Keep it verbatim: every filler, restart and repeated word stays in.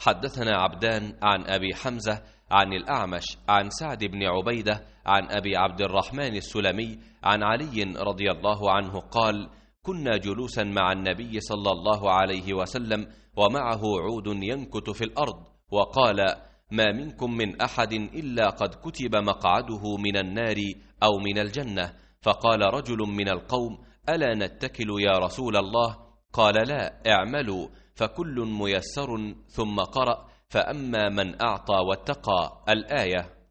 حدثنا عبدان عن أبي حمزة عن الأعمش عن سعد بن عبيدة عن أبي عبد الرحمن السلمي عن علي رضي الله عنه قال: كنا جلوسا مع النبي صلى الله عليه وسلم ومعه عود ينكت في الأرض، وقال: ما منكم من أحد إلا قد كتب مقعده من النار أو من الجنة. فقال رجل من القوم: ألا نتكل يا رسول الله؟ قال: لا، اعملوا فكل ميسر. ثم قرأ: فأما من أعطى واتقى الآية.